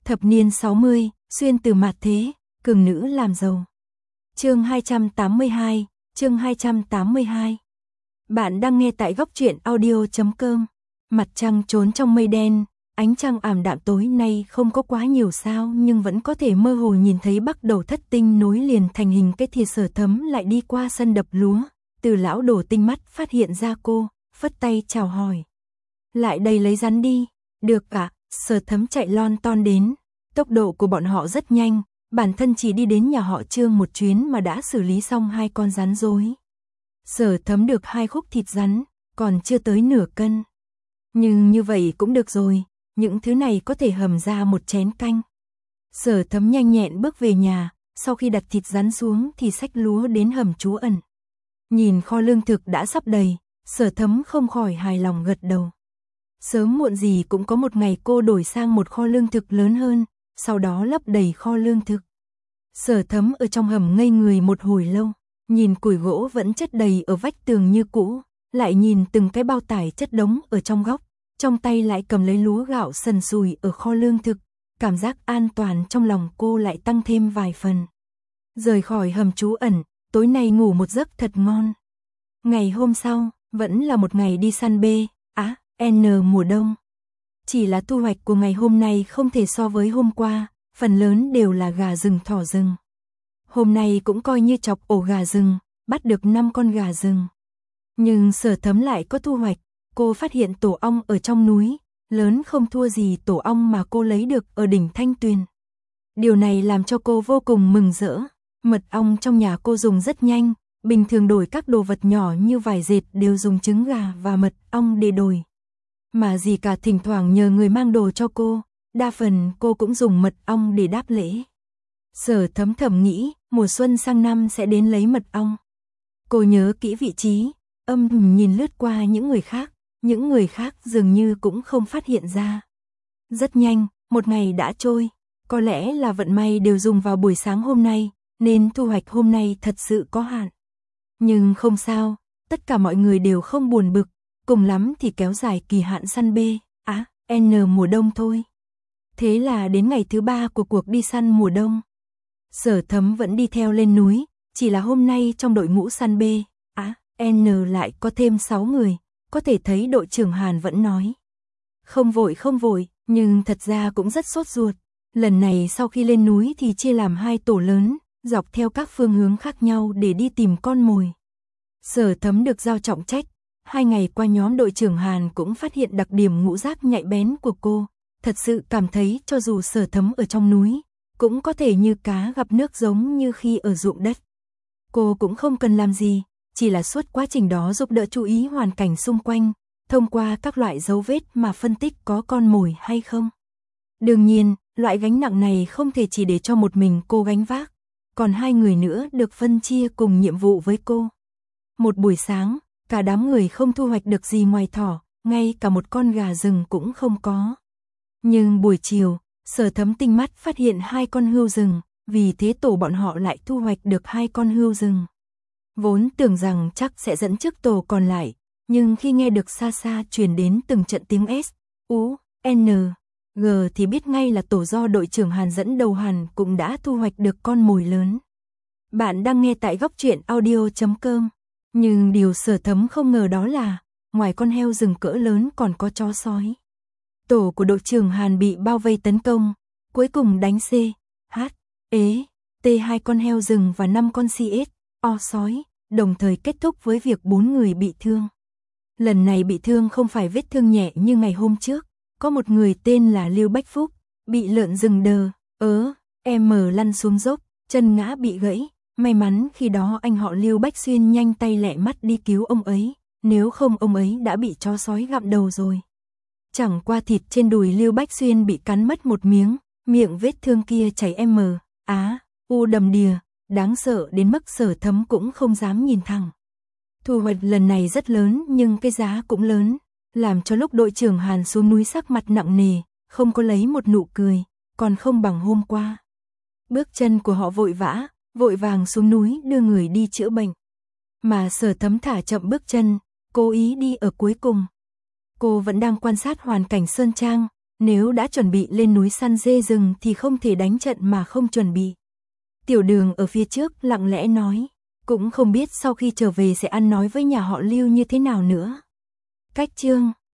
Thập niên 60, xuyên từ mạt thế, cường nữ làm giàu. Chương 282, chương 282. Bạn đang nghe tại góc truyện audio.com. Mặt trăng trốn trong mây đen, ánh trăng ảm đạm tối nay không có quá nhiều sao nhưng vẫn có thể mơ hồ nhìn thấy bắt đầu thất tinh nối liền thành hình cái thìa. Sở Thấm lại đi qua sân đập lúa, Từ lão đổ tinh mắt phát hiện ra cô, phất tay chào hỏi. Lại đây lấy rắn đi. Được ạ. Sở Thấm chạy lon ton đến, tốc độ của bọn họ rất nhanh, bản thân chỉ đi đến nhà họ Trương một chuyến mà đã xử lý xong 2 con rắn rối. Sở Thấm được 2 khúc thịt rắn, còn chưa tới nửa cân. Nhưng như vậy cũng được rồi, những thứ này có thể hầm ra một chén canh. Sở Thấm nhanh nhẹn bước về nhà, sau khi đặt thịt rắn xuống thì xách lúa đến hầm trú ẩn. Nhìn kho lương thực đã sắp đầy, Sở Thấm không khỏi hài lòng gật đầu. Sớm muộn gì cũng có một ngày cô đổi sang một kho lương thực lớn hơn, sau đó lấp đầy kho lương thực. Sở Thấm ở trong hầm ngây người một hồi lâu, nhìn củi gỗ vẫn chất đầy ở vách tường như cũ, lại nhìn từng cái bao tải chất đống ở trong góc, trong tay lại cầm lấy lúa gạo sần sùi ở kho lương thực, cảm giác an toàn trong lòng cô lại tăng thêm vài phần. Rời khỏi hầm trú ẩn, tối nay ngủ một giấc thật ngon. Ngày hôm sau, vẫn là một ngày đi săn mùa đông. Chỉ là thu hoạch của ngày hôm nay không thể so với hôm qua, phần lớn đều là gà rừng thỏ rừng. Hôm nay cũng coi như chọc ổ gà rừng, bắt được 5 con gà rừng. Nhưng Sở Thấm lại có thu hoạch, cô phát hiện tổ ong ở trong núi, lớn không thua gì tổ ong mà cô lấy được ở đỉnh Thanh Tuyền. Điều này làm cho cô vô cùng mừng rỡ, mật ong trong nhà cô dùng rất nhanh, bình thường đổi các đồ vật nhỏ như vải dệt đều dùng trứng gà và mật ong để đổi. Mà gì cả thỉnh thoảng nhờ người mang đồ cho cô, đa phần cô cũng dùng mật ong để đáp lễ. Sở Thấm thầm nghĩ, mùa xuân sang năm sẽ đến lấy mật ong. Cô nhớ kỹ vị trí, nhìn lướt qua những người khác dường như cũng không phát hiện ra. Rất nhanh, một ngày đã trôi, có lẽ là vận may đều dùng vào buổi sáng hôm nay, nên thu hoạch hôm nay thật sự có hạn. Nhưng không sao, tất cả mọi người đều không buồn bực, cùng lắm thì kéo dài kỳ hạn săn mùa đông thôi. Thế là đến ngày thứ 3 của cuộc đi săn mùa đông. Sở Thấm vẫn đi theo lên núi, chỉ là hôm nay trong đội ngũ săn lại có thêm 6 người, có thể thấy đội trưởng Hàn vẫn nói. Không vội, nhưng thật ra cũng rất sốt ruột. Lần này sau khi lên núi thì chia làm 2 tổ lớn, dọc theo các phương hướng khác nhau để đi tìm con mồi. Sở Thấm được giao trọng trách, 2 ngày qua nhóm đội trưởng Hàn cũng phát hiện đặc điểm ngũ giác nhạy bén của cô, thật sự cảm thấy cho dù Sở Thấm ở trong núi, cũng có thể như cá gặp nước giống như khi ở ruộng đất. Cô cũng không cần làm gì, chỉ là suốt quá trình đó giúp đỡ chú ý hoàn cảnh xung quanh, thông qua các loại dấu vết mà phân tích có con mồi hay không. Đương nhiên, loại gánh nặng này không thể chỉ để cho một mình cô gánh vác, còn 2 người nữa được phân chia cùng nhiệm vụ với cô. Một buổi sáng, cả đám người không thu hoạch được gì ngoài thỏ, ngay cả một con gà rừng cũng không có. Nhưng buổi chiều, Sở Thấm tinh mắt phát hiện 2 con hươu rừng, vì thế tổ bọn họ lại thu hoạch được 2 con hươu rừng. Vốn tưởng rằng chắc sẽ dẫn trước tổ còn lại, nhưng khi nghe được xa xa truyền đến từng trận tiếng S.U.N.G thì biết ngay là tổ do đội trưởng Hàn dẫn đầu hẳn cũng đã thu hoạch được con mồi lớn. Bạn đang nghe tại góc truyện audio.com. Nhưng điều Sở Thấm không ngờ đó là, ngoài con heo rừng cỡ lớn còn có chó sói. Tổ của đội trưởng Hàn bị bao vây tấn công, cuối cùng đánh T 2 con heo rừng và 5 con CSO sói, đồng thời kết thúc với việc 4 người bị thương. Lần này bị thương không phải vết thương nhẹ như ngày hôm trước, có một người tên là Lưu Bách Phúc, bị lợn rừng lăn xuống dốc, chân ngã bị gãy. May mắn khi đó anh họ Lưu Bách Xuyên nhanh tay lẹ mắt đi cứu ông ấy, nếu không ông ấy đã bị chó sói gặm đầu rồi. Chẳng qua thịt trên đùi Lưu Bách Xuyên bị cắn mất một miếng, miệng vết thương kia chảy đầm đìa, đáng sợ đến mức Sở Thấm cũng không dám nhìn thẳng. Thu hoạch lần này rất lớn nhưng cái giá cũng lớn, làm cho lúc đội trưởng Hàn xuống núi sắc mặt nặng nề, không có lấy một nụ cười, còn không bằng hôm qua. Bước chân của họ vội vàng xuống núi đưa người đi chữa bệnh. Mà Sở Thấm thả chậm bước chân, cố ý đi ở cuối cùng. Cô vẫn đang quan sát hoàn cảnh sơn trang, Nếu đã chuẩn bị lên núi săn dê rừng thì không thể đánh trận mà không chuẩn bị. Tiểu Đường ở phía trước lặng lẽ nói, cũng không biết sau khi trở về sẽ ăn nói với nhà họ Lưu như thế nào nữa. Cách chương